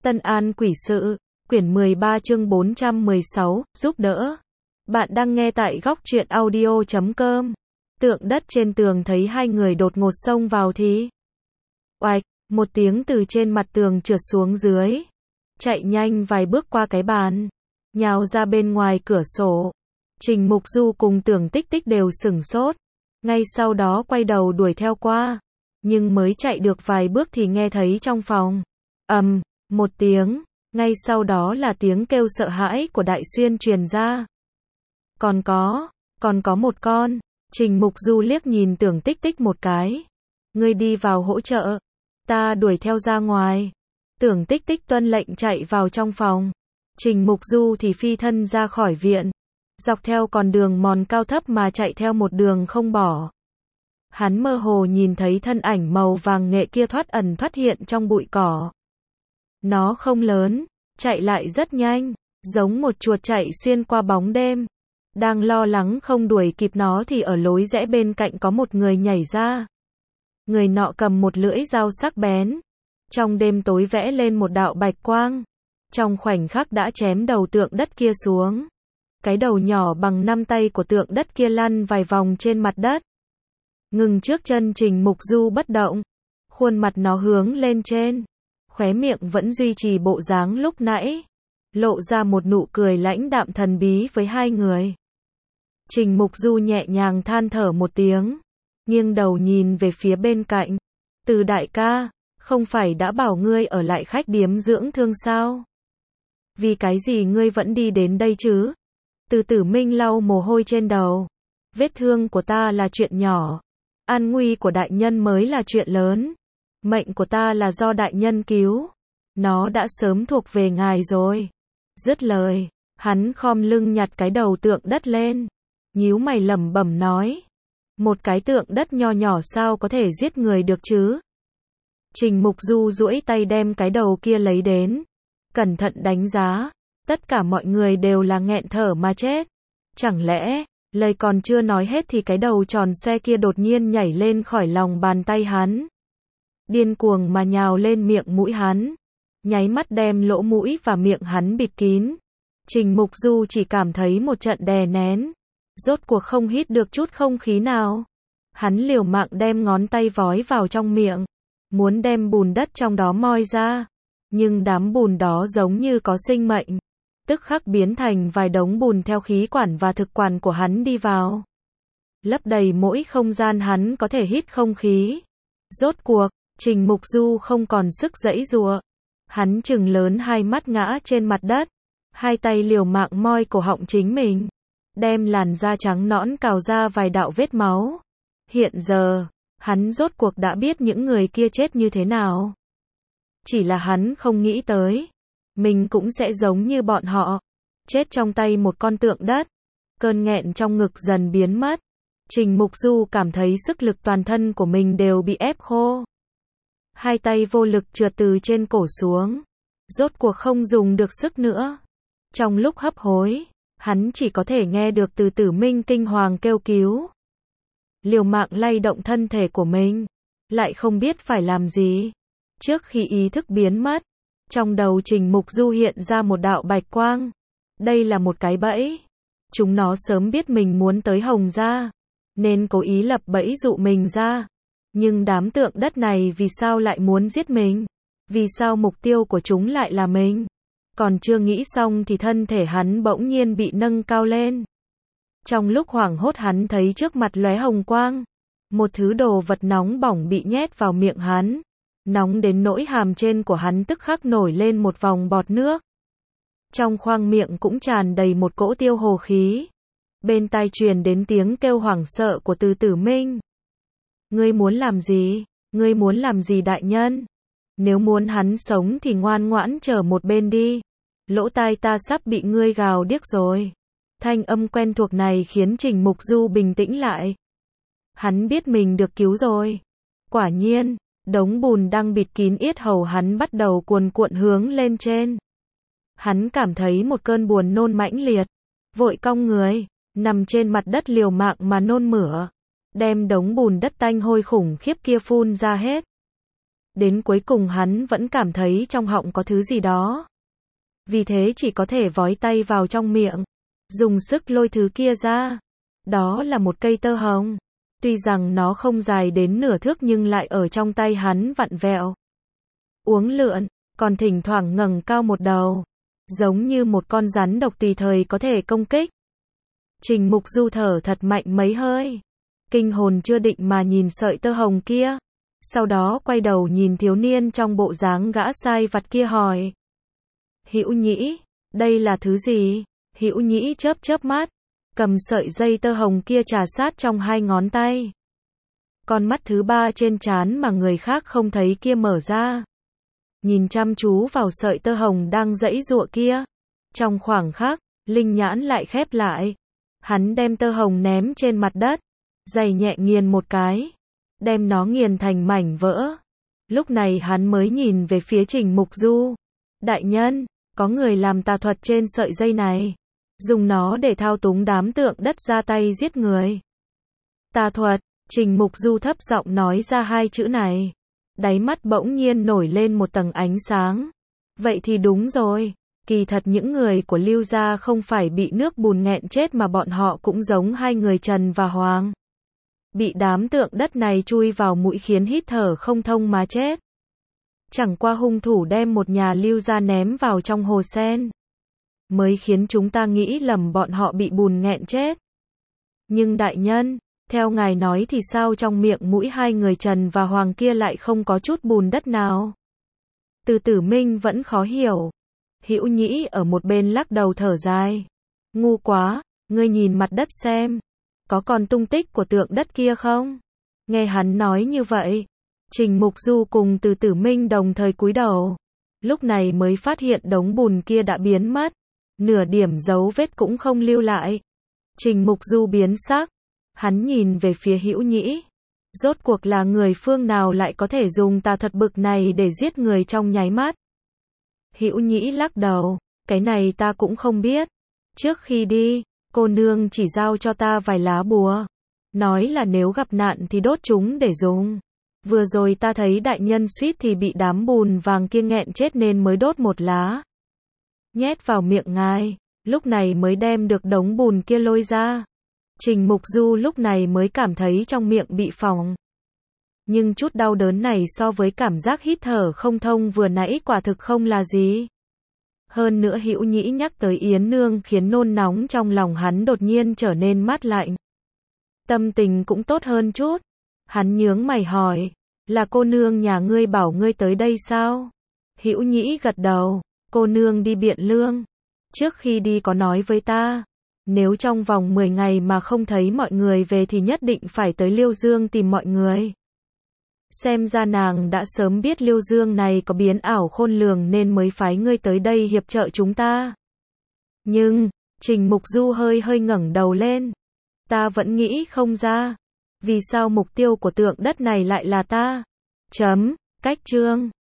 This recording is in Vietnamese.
Tân An Quỷ Sự, quyển 13 chương 416, giúp đỡ. Bạn đang nghe tại góc truyện audio.com. Tượng đất trên tường thấy hai người đột ngột xông vào thì oạch, một tiếng từ trên mặt tường trượt xuống dưới. Chạy nhanh vài bước qua cái bàn, nhào ra bên ngoài cửa sổ. Trình Mục Du cùng Tưởng Tích Tích đều sửng sốt. Ngay sau đó quay đầu đuổi theo qua. Nhưng mới chạy được vài bước thì nghe thấy trong phòng một tiếng, ngay sau đó là tiếng kêu sợ hãi của Đại Xuyên truyền ra. Còn có một con. Trình Mục Du liếc nhìn Tưởng Tích Tích một cái. Ngươi đi vào hỗ trợ, ta đuổi theo ra ngoài. Tưởng Tích Tích tuân lệnh chạy vào trong phòng. Trình Mục Du thì phi thân ra khỏi viện, dọc theo con đường mòn cao thấp mà chạy theo một đường không bỏ. Hắn mơ hồ nhìn thấy thân ảnh màu vàng nghệ kia thoát ẩn thoát hiện trong bụi cỏ. Nó không lớn, chạy lại rất nhanh, giống một chuột chạy xuyên qua bóng đêm. Đang lo lắng không đuổi kịp nó thì ở lối rẽ bên cạnh có một người nhảy ra. Người nọ cầm một lưỡi dao sắc bén. Trong đêm tối vẽ lên một đạo bạch quang. Trong khoảnh khắc đã chém đầu tượng đất kia xuống. Cái đầu nhỏ bằng nắm tay của tượng đất kia lăn vài vòng trên mặt đất. Ngừng trước chân Trình Mục Du bất động. Khuôn mặt nó hướng lên trên. Khóe miệng vẫn duy trì bộ dáng lúc nãy. Lộ ra một nụ cười lãnh đạm thần bí với hai người. Trình Mục Du nhẹ nhàng than thở một tiếng. Nghiêng đầu nhìn về phía bên cạnh. Từ đại ca, không phải đã bảo ngươi ở lại khách điếm dưỡng thương sao? Vì cái gì ngươi vẫn đi đến đây chứ? Từ Tử Minh lau mồ hôi trên đầu. Vết thương của ta là chuyện nhỏ. An nguy của đại nhân mới là chuyện lớn. Mệnh của ta là do đại nhân cứu. Nó đã sớm thuộc về ngài rồi. Dứt lời, hắn khom lưng nhặt cái đầu tượng đất lên. Nhíu mày lẩm bẩm nói. Một cái tượng đất nho nhỏ sao có thể giết người được chứ? Trình Mục Du duỗi tay đem cái đầu kia lấy đến. Cẩn thận đánh giá. Tất cả mọi người đều là nghẹn thở mà chết. Chẳng lẽ, lời còn chưa nói hết thì cái đầu tròn xoe kia đột nhiên nhảy lên khỏi lòng bàn tay hắn. Điên cuồng mà nhào lên miệng mũi hắn. Nháy mắt đem lỗ mũi và miệng hắn bịt kín. Trình Mục Du chỉ cảm thấy một trận đè nén. Rốt cuộc không hít được chút không khí nào. Hắn liều mạng đem ngón tay vói vào trong miệng. Muốn đem bùn đất trong đó moi ra. Nhưng đám bùn đó giống như có sinh mệnh. Tức khắc biến thành vài đống bùn theo khí quản và thực quản của hắn đi vào. Lấp đầy mỗi không gian hắn có thể hít không khí. Rốt cuộc, Trình Mục Du không còn sức giãy giụa. Hắn trừng lớn hai mắt ngã trên mặt đất. Hai tay liều mạng moi cổ họng chính mình. Đem làn da trắng nõn cào ra vài đạo vết máu. Hiện giờ, hắn rốt cuộc đã biết những người kia chết như thế nào. Chỉ là hắn không nghĩ tới. Mình cũng sẽ giống như bọn họ. Chết trong tay một con tượng đất. Cơn nghẹn trong ngực dần biến mất. Trình Mục Du cảm thấy sức lực toàn thân của mình đều bị ép khô. Hai tay vô lực trượt từ trên cổ xuống. Rốt cuộc không dùng được sức nữa. Trong lúc hấp hối, hắn chỉ có thể nghe được Từ Tử Minh kinh hoàng kêu cứu. Liều mạng lay động thân thể của mình. Lại không biết phải làm gì. Trước khi ý thức biến mất, trong đầu Trình Mục Du hiện ra một đạo bạch quang. Đây là một cái bẫy. Chúng nó sớm biết mình muốn tới Hồng Gia, nên cố ý lập bẫy dụ mình ra. Nhưng đám tượng đất này vì sao lại muốn giết mình? Vì sao mục tiêu của chúng lại là mình? Còn chưa nghĩ xong thì thân thể hắn bỗng nhiên bị nâng cao lên. Trong lúc hoảng hốt hắn thấy trước mặt lóe hồng quang. Một thứ đồ vật nóng bỏng bị nhét vào miệng hắn. Nóng đến nỗi hàm trên của hắn tức khắc nổi lên một vòng bọt nước. Trong khoang miệng cũng tràn đầy một cỗ tiêu hồ khí. Bên tai truyền đến tiếng kêu hoảng sợ của Từ Tử Minh. Ngươi muốn làm gì? Ngươi muốn làm gì đại nhân? Nếu muốn hắn sống thì ngoan ngoãn chờ một bên đi. Lỗ tai ta sắp bị ngươi gào điếc rồi. Thanh âm quen thuộc này khiến Trình Mục Du bình tĩnh lại. Hắn biết mình được cứu rồi. Quả nhiên, đống bùn đang bịt kín yết hầu hắn bắt đầu cuồn cuộn hướng lên trên. Hắn cảm thấy một cơn buồn nôn mãnh liệt. Vội cong người, nằm trên mặt đất liều mạng mà nôn mửa. Đem đống bùn đất tanh hôi khủng khiếp kia phun ra hết. Đến cuối cùng hắn vẫn cảm thấy trong họng có thứ gì đó. Vì thế chỉ có thể vói tay vào trong miệng, dùng sức lôi thứ kia ra. Đó là một cây tơ hồng. Tuy rằng nó không dài đến nửa thước nhưng lại ở trong tay hắn vặn vẹo, uốn lượn, còn thỉnh thoảng ngẩng cao một đầu, giống như một con rắn độc tùy thời có thể công kích. Trình Mục Du thở thật mạnh mấy hơi, kinh hồn chưa định mà nhìn sợi tơ hồng kia, sau đó quay đầu nhìn thiếu niên trong bộ dáng gã sai vặt kia hỏi: Hữu Nhĩ, đây là thứ gì? Hữu Nhĩ chớp chớp mắt, cầm sợi dây tơ hồng kia trà sát trong hai ngón tay. Con mắt thứ ba trên trán mà người khác không thấy kia mở ra, nhìn chăm chú vào sợi tơ hồng đang giãy giụa kia. Trong khoảng khắc, linh nhãn lại khép lại. Hắn đem tơ hồng ném trên mặt đất, giày nhẹ nghiền một cái, đem nó nghiền thành mảnh vỡ. Lúc này hắn mới nhìn về phía Trình Mục Du. Đại nhân, có người làm tà thuật trên sợi dây này, dùng nó để thao túng đám tượng đất ra tay giết người. Tà thuật, Trình Mục Du thấp giọng nói ra hai chữ này. Đáy mắt bỗng nhiên nổi lên một tầng ánh sáng. Vậy thì đúng rồi, kỳ thật những người của Lưu gia không phải bị nước bùn nghẹn chết mà bọn họ cũng giống hai người Trần và Hoàng. Bị đám tượng đất này chui vào mũi khiến hít thở không thông mà chết. Chẳng qua hung thủ đem một nhà Lưu gia ném vào trong hồ sen, mới khiến chúng ta nghĩ lầm bọn họ bị bùn nghẹn chết. Nhưng đại nhân, theo ngài nói thì sao trong miệng mũi hai người Trần và Hoàng kia lại không có chút bùn đất nào? Từ Tử Minh vẫn khó hiểu. Hữu Nhĩ ở một bên lắc đầu thở dài. Ngu quá, ngươi nhìn mặt đất xem, có còn tung tích của tượng đất kia không? Nghe hắn nói như vậy, Trình Mục Du cùng Từ Tử Minh đồng thời cúi đầu. Lúc này mới phát hiện đống bùn kia đã biến mất, nửa điểm dấu vết cũng không lưu lại. Trình Mục Du biến sắc, hắn nhìn về phía Hữu Nhĩ. Rốt cuộc là người phương nào lại có thể dùng tà thuật bực này để giết người trong nháy mắt? Hữu Nhĩ lắc đầu, cái này ta cũng không biết. Trước khi đi, cô nương chỉ giao cho ta vài lá bùa, nói là nếu gặp nạn thì đốt chúng để dùng. Vừa rồi ta thấy đại nhân suýt thì bị đám bùn vàng kia nghẹn chết nên mới đốt một lá, nhét vào miệng ngài, lúc này mới đem được đống bùn kia lôi ra. Trình Mục Du lúc này mới cảm thấy trong miệng bị phỏng. Nhưng chút đau đớn này so với cảm giác hít thở không thông vừa nãy quả thực không là gì. Hơn nữa Hữu Nhĩ nhắc tới Yến Nương khiến nôn nóng trong lòng hắn đột nhiên trở nên mát lạnh. Tâm tình cũng tốt hơn chút. Hắn nhướng mày hỏi, là cô nương nhà ngươi bảo ngươi tới đây sao? Hữu Nhĩ gật đầu, cô nương đi Biện Lương. Trước khi đi có nói với ta, nếu trong vòng 10 ngày mà không thấy mọi người về thì nhất định phải tới Liêu Dương tìm mọi người. Xem ra nàng đã sớm biết Liêu Dương này có biến ảo khôn lường nên mới phái ngươi tới đây hiệp trợ chúng ta. Nhưng, Trình Mục Du hơi ngẩng đầu lên. Ta vẫn nghĩ không ra. Vì sao mục tiêu của tượng đất này lại là ta? Cách chương